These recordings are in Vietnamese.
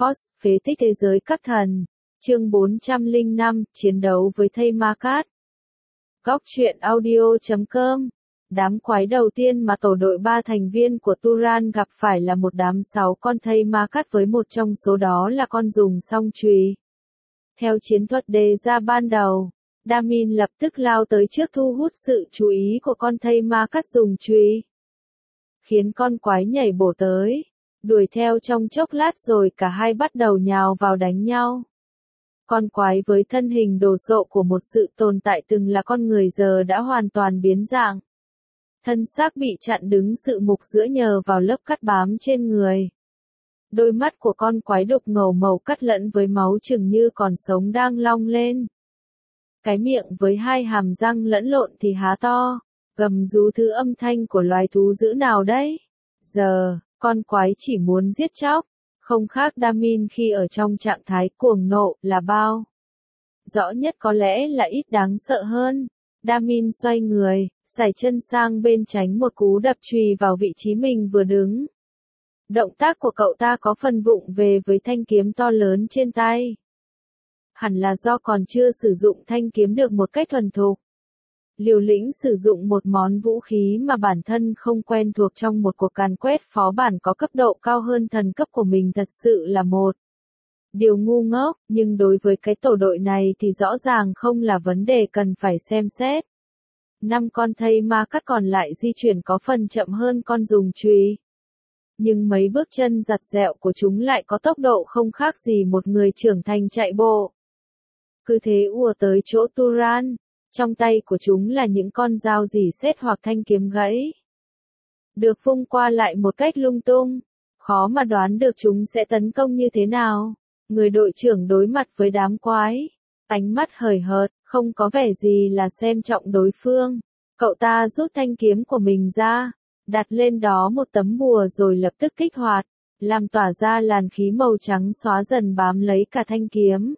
Force, phế tích thế giới các thần. Chương 405, chiến đấu với thây ma cát. Góc truyện audio.com. Đám quái đầu tiên mà tổ đội 3 thành viên của Turan gặp phải là một đám 6 con thây ma cát, với một trong số đó là con dùng song chùy. Theo chiến thuật đề ra ban đầu, Damin lập tức lao tới trước, thu hút sự chú ý của con thây ma cát dùng chùy, khiến con quái nhảy bổ tới, đuổi theo trong chốc lát rồi cả hai bắt đầu nhào vào đánh nhau. Con quái với thân hình đồ sộ của một sự tồn tại từng là con người giờ đã hoàn toàn biến dạng. Thân xác bị chặn đứng sự mục giữa nhờ vào lớp cát bám trên người. Đôi mắt của con quái đục ngầu màu cát lẫn với máu chừng như còn sống đang long lên. Cái miệng với hai hàm răng lẫn lộn thì há to, gầm rú thứ âm thanh của loài thú dữ nào đấy. Giờ, con quái chỉ muốn giết chóc, không khác Damin khi ở trong trạng thái cuồng nộ là bao. Rõ nhất có lẽ là ít đáng sợ hơn. Damin xoay người, sải chân sang bên tránh một cú đập chùy vào vị trí mình vừa đứng. Động tác của cậu ta có phần vụng về với thanh kiếm to lớn trên tay. Hẳn là do còn chưa sử dụng thanh kiếm được một cách thuần thục. Liều lĩnh sử dụng một món vũ khí mà bản thân không quen thuộc trong một cuộc càn quét phó bản có cấp độ cao hơn thần cấp của mình thật sự là một điều ngu ngốc, nhưng đối với cái tổ đội này thì rõ ràng không là vấn đề cần phải xem xét. 5 con thây ma cát còn lại di chuyển có phần chậm hơn con dùng chùy. Nhưng mấy bước chân giặt dẹo của chúng lại có tốc độ không khác gì một người trưởng thành chạy bộ. Cứ thế ùa tới chỗ Turan. Trong tay của chúng là những con dao rỉ sét hoặc thanh kiếm gãy, được vung qua lại một cách lung tung, khó mà đoán được chúng sẽ tấn công như thế nào. Người đội trưởng đối mặt với đám quái, ánh mắt hời hợt, không có vẻ gì là xem trọng đối phương. Cậu ta rút thanh kiếm của mình ra, đặt lên đó một tấm bùa rồi lập tức kích hoạt, làm tỏa ra làn khí màu trắng xóa dần bám lấy cả thanh kiếm.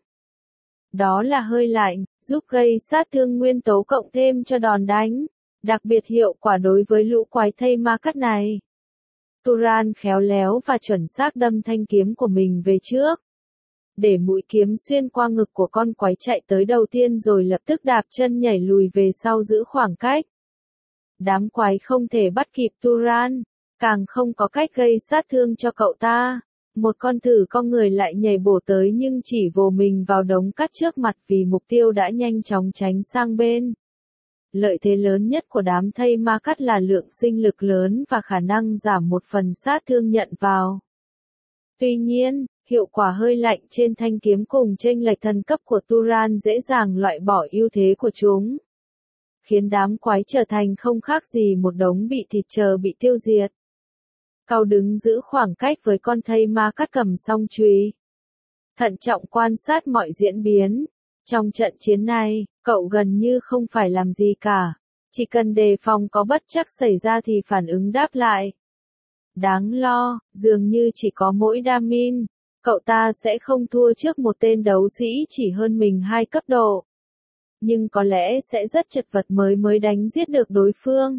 Đó là hơi lạnh, giúp gây sát thương nguyên tố cộng thêm cho đòn đánh, đặc biệt hiệu quả đối với lũ quái thây ma cát này. Turan khéo léo và chuẩn xác đâm thanh kiếm của mình về trước, để mũi kiếm xuyên qua ngực của con quái chạy tới đầu tiên rồi lập tức đạp chân nhảy lùi về sau giữ khoảng cách. Đám quái không thể bắt kịp Turan, càng không có cách gây sát thương cho cậu ta. Một con thử con người lại nhảy bổ tới nhưng chỉ vồ mình vào đống cát trước mặt vì mục tiêu đã nhanh chóng tránh sang bên. Lợi thế lớn nhất của đám thây ma cát là lượng sinh lực lớn và khả năng giảm một phần sát thương nhận vào. Tuy nhiên, hiệu quả hơi lạnh trên thanh kiếm cùng chênh lệch thần cấp của Turan dễ dàng loại bỏ ưu thế của chúng, khiến đám quái trở thành không khác gì một đống bị thịt chờ bị tiêu diệt. Cậu đứng giữ khoảng cách với con thây ma cát cầm song chùy, thận trọng quan sát mọi diễn biến. Trong trận chiến này, cậu gần như không phải làm gì cả, chỉ cần đề phòng có bất trắc xảy ra thì phản ứng đáp lại. Đáng lo, dường như chỉ có mỗi Damin, cậu ta sẽ không thua trước một tên đấu sĩ chỉ hơn mình 2 cấp độ. Nhưng có lẽ sẽ rất chật vật mới đánh giết được đối phương.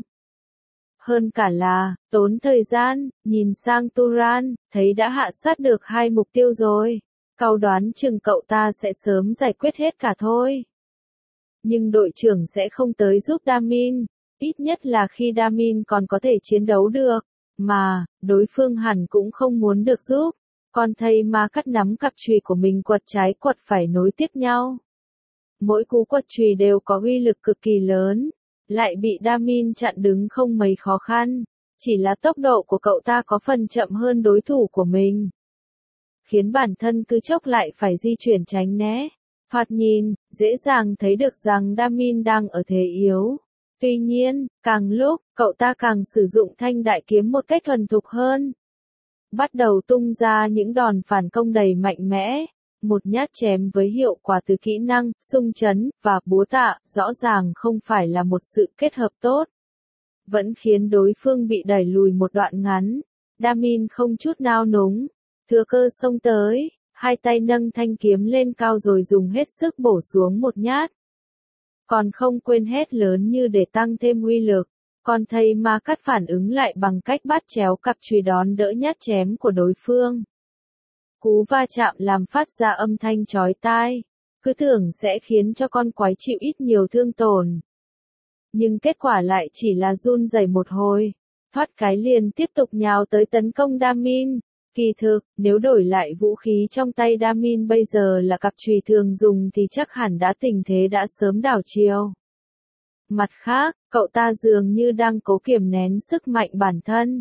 Hơn cả là, tốn thời gian, nhìn sang Turan, thấy đã hạ sát được 2 mục tiêu rồi. Cậu đoán chừng cậu ta sẽ sớm giải quyết hết cả thôi. Nhưng đội trưởng sẽ không tới giúp Damin, ít nhất là khi Damin còn có thể chiến đấu được, mà, đối phương hẳn cũng không muốn được giúp. Con thây ma cát nắm cặp chùy của mình quật trái quật phải nối tiếp nhau. Mỗi cú quật chùy đều có uy lực cực kỳ lớn. Lại bị Damin chặn đứng không mấy khó khăn, chỉ là tốc độ của cậu ta có phần chậm hơn đối thủ của mình, khiến bản thân cứ chốc lại phải di chuyển tránh né. Thoạt nhìn, dễ dàng thấy được rằng Damin đang ở thế yếu. Tuy nhiên, càng lúc, cậu ta càng sử dụng thanh đại kiếm một cách thuần thục hơn. Bắt đầu tung ra những đòn phản công đầy mạnh mẽ. Một nhát chém với hiệu quả từ kỹ năng, xung chấn, và búa tạ, rõ ràng không phải là một sự kết hợp tốt. Vẫn khiến đối phương bị đẩy lùi một đoạn ngắn. Damin không chút nao núng, thừa cơ xông tới, hai tay nâng thanh kiếm lên cao rồi dùng hết sức bổ xuống một nhát. Còn không quên hét lớn như để tăng thêm uy lực, con thây ma cát phản ứng lại bằng cách bắt chéo cặp chùy đón đỡ nhát chém của đối phương. Cú va chạm làm phát ra âm thanh chói tai, cứ tưởng sẽ khiến cho con quái chịu ít nhiều thương tổn. Nhưng kết quả lại chỉ là run rẩy một hồi, thoát cái liền tiếp tục nhào tới tấn công Damin. Kỳ thực, nếu đổi lại vũ khí trong tay Damin bây giờ là cặp chùy thường dùng thì chắc hẳn tình thế đã sớm đảo chiều. Mặt khác, cậu ta dường như đang cố kiềm nén sức mạnh bản thân.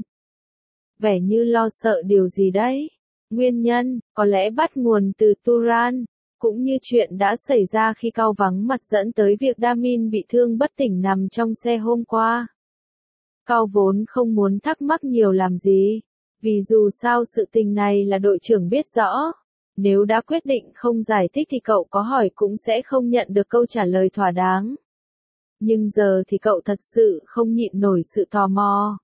Vẻ như lo sợ điều gì đấy. Nguyên nhân, có lẽ bắt nguồn từ Turan, cũng như chuyện đã xảy ra khi Cao vắng mặt dẫn tới việc Damin bị thương bất tỉnh nằm trong xe hôm qua. Cao vốn không muốn thắc mắc nhiều làm gì, vì dù sao sự tình này là đội trưởng biết rõ. Nếu đã quyết định không giải thích thì cậu có hỏi cũng sẽ không nhận được câu trả lời thỏa đáng. Nhưng giờ thì cậu thật sự không nhịn nổi sự tò mò.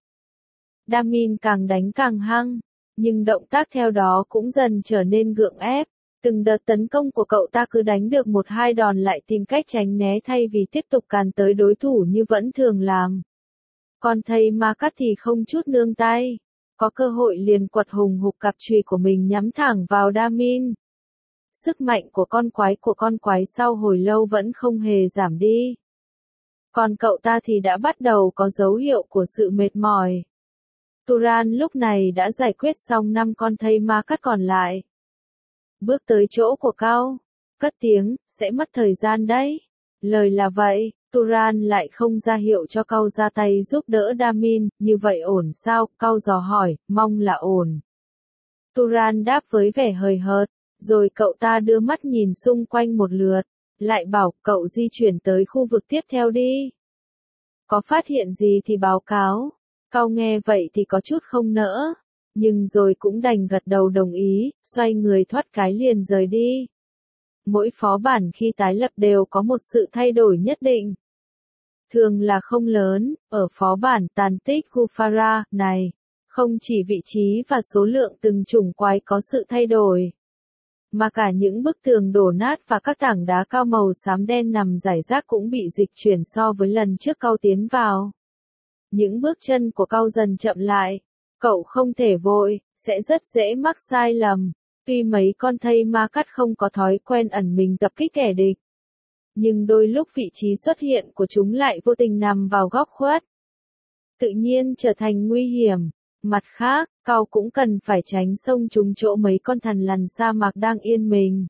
Damin càng đánh càng hăng, nhưng động tác theo đó cũng dần trở nên gượng ép. Từng đợt tấn công của cậu ta cứ đánh được một hai đòn lại tìm cách tránh né thay vì tiếp tục càn tới đối thủ như vẫn thường làm. Còn thầy Marcus thì không chút nương tay, có cơ hội liền quật hùng hục cặp chùy của mình nhắm thẳng vào Damin. Sức mạnh của con quái sau hồi lâu vẫn không hề giảm đi. Còn cậu ta thì đã bắt đầu có dấu hiệu của sự mệt mỏi. Turan lúc này đã giải quyết xong 5 con thây ma cắt còn lại. Bước tới chỗ của Cao, cất tiếng, sẽ mất thời gian đấy. Lời là vậy, Turan lại không ra hiệu cho Cao ra tay giúp đỡ Damin, như vậy ổn sao? Cao dò hỏi, mong là ổn. Turan đáp với vẻ hời hợt, rồi cậu ta đưa mắt nhìn xung quanh một lượt, lại bảo cậu di chuyển tới khu vực tiếp theo đi. Có phát hiện gì thì báo cáo. Cao nghe vậy thì có chút không nỡ, nhưng rồi cũng đành gật đầu đồng ý, xoay người thoát cái liền rời đi. Mỗi phó bản khi tái lập đều có một sự thay đổi nhất định. Thường là không lớn, ở phó bản tàn tích Gufara này, không chỉ vị trí và số lượng từng chủng quái có sự thay đổi, mà cả những bức tường đổ nát và các tảng đá cao màu xám đen nằm rải rác cũng bị dịch chuyển so với lần trước Cao tiến vào. Những bước chân của Cao dần chậm lại, cậu không thể vội, sẽ rất dễ mắc sai lầm. Tuy mấy con thây ma cắt không có thói quen ẩn mình tập kích kẻ địch, nhưng đôi lúc vị trí xuất hiện của chúng lại vô tình nằm vào góc khuất, tự nhiên trở thành nguy hiểm. Mặt khác, Cao cũng cần phải tránh xông trúng chỗ mấy con thằn lằn sa mạc đang yên mình.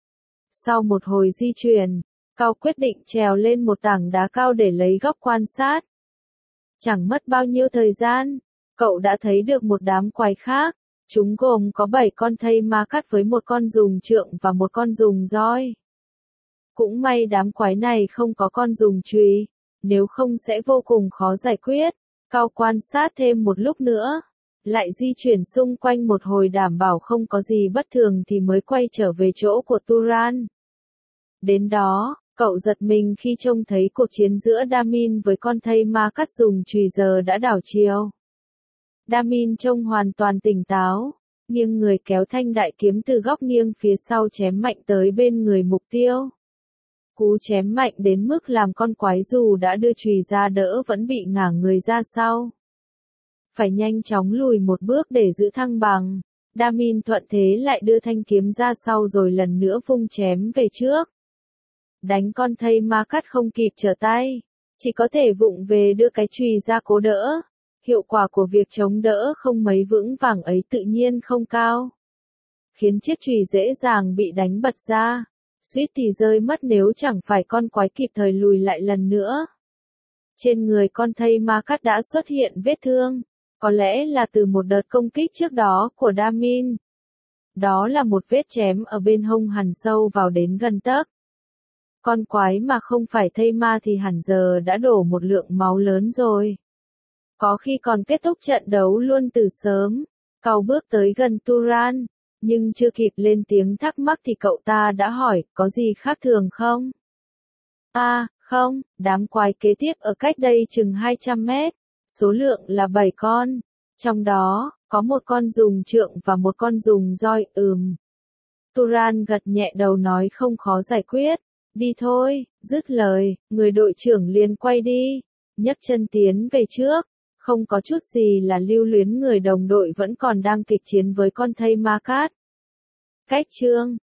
Sau một hồi di chuyển, Cao quyết định trèo lên một tảng đá cao để lấy góc quan sát. Chẳng mất bao nhiêu thời gian, cậu đã thấy được một đám quái khác. Chúng gồm có 7 con thây ma cắt với một con dùng trượng và một con dùng roi. Cũng may đám quái này không có con dùng chùy, nếu không sẽ vô cùng khó giải quyết. Cao quan sát thêm một lúc nữa, lại di chuyển xung quanh một hồi đảm bảo không có gì bất thường thì mới quay trở về chỗ của Turan. Đến đó, cậu giật mình khi trông thấy cuộc chiến giữa Damin với con thây ma cắt dùng chùy giờ đã đảo chiều. Damin trông hoàn toàn tỉnh táo, nghiêng người kéo thanh đại kiếm từ góc nghiêng phía sau chém mạnh tới bên người mục tiêu. Cú chém mạnh đến mức làm con quái dù đã đưa chùy ra đỡ vẫn bị ngả người ra sau. Phải nhanh chóng lùi một bước để giữ thăng bằng. Damin thuận thế lại đưa thanh kiếm ra sau rồi lần nữa vung chém về trước. Đánh con thây ma cắt không kịp trở tay, chỉ có thể vụng về đưa cái chùy ra cố đỡ. Hiệu quả của việc chống đỡ không mấy vững vàng ấy tự nhiên không cao, khiến chiếc chùy dễ dàng bị đánh bật ra, suýt thì rơi mất nếu chẳng phải con quái kịp thời lùi lại lần nữa. Trên người con thây ma cắt đã xuất hiện vết thương, có lẽ là từ một đợt công kích trước đó của Damin. Đó là một vết chém ở bên hông hằn sâu vào đến gần tấc. Con quái mà không phải thây ma thì hẳn giờ đã đổ một lượng máu lớn rồi. Có khi còn kết thúc trận đấu luôn từ sớm. Cao bước tới gần Turan, nhưng chưa kịp lên tiếng thắc mắc thì cậu ta đã hỏi, có gì khác thường không? Không, đám quái kế tiếp ở cách đây chừng 200 mét, số lượng là 7 con, trong đó, có một con dùng trượng và một con dùng roi, Turan gật nhẹ đầu nói không khó giải quyết, đi thôi, dứt lời, người đội trưởng liền quay đi, nhấc chân tiến về trước. Không có chút gì là lưu luyến người đồng đội vẫn còn đang kịch chiến với con thây ma cát. Cách chương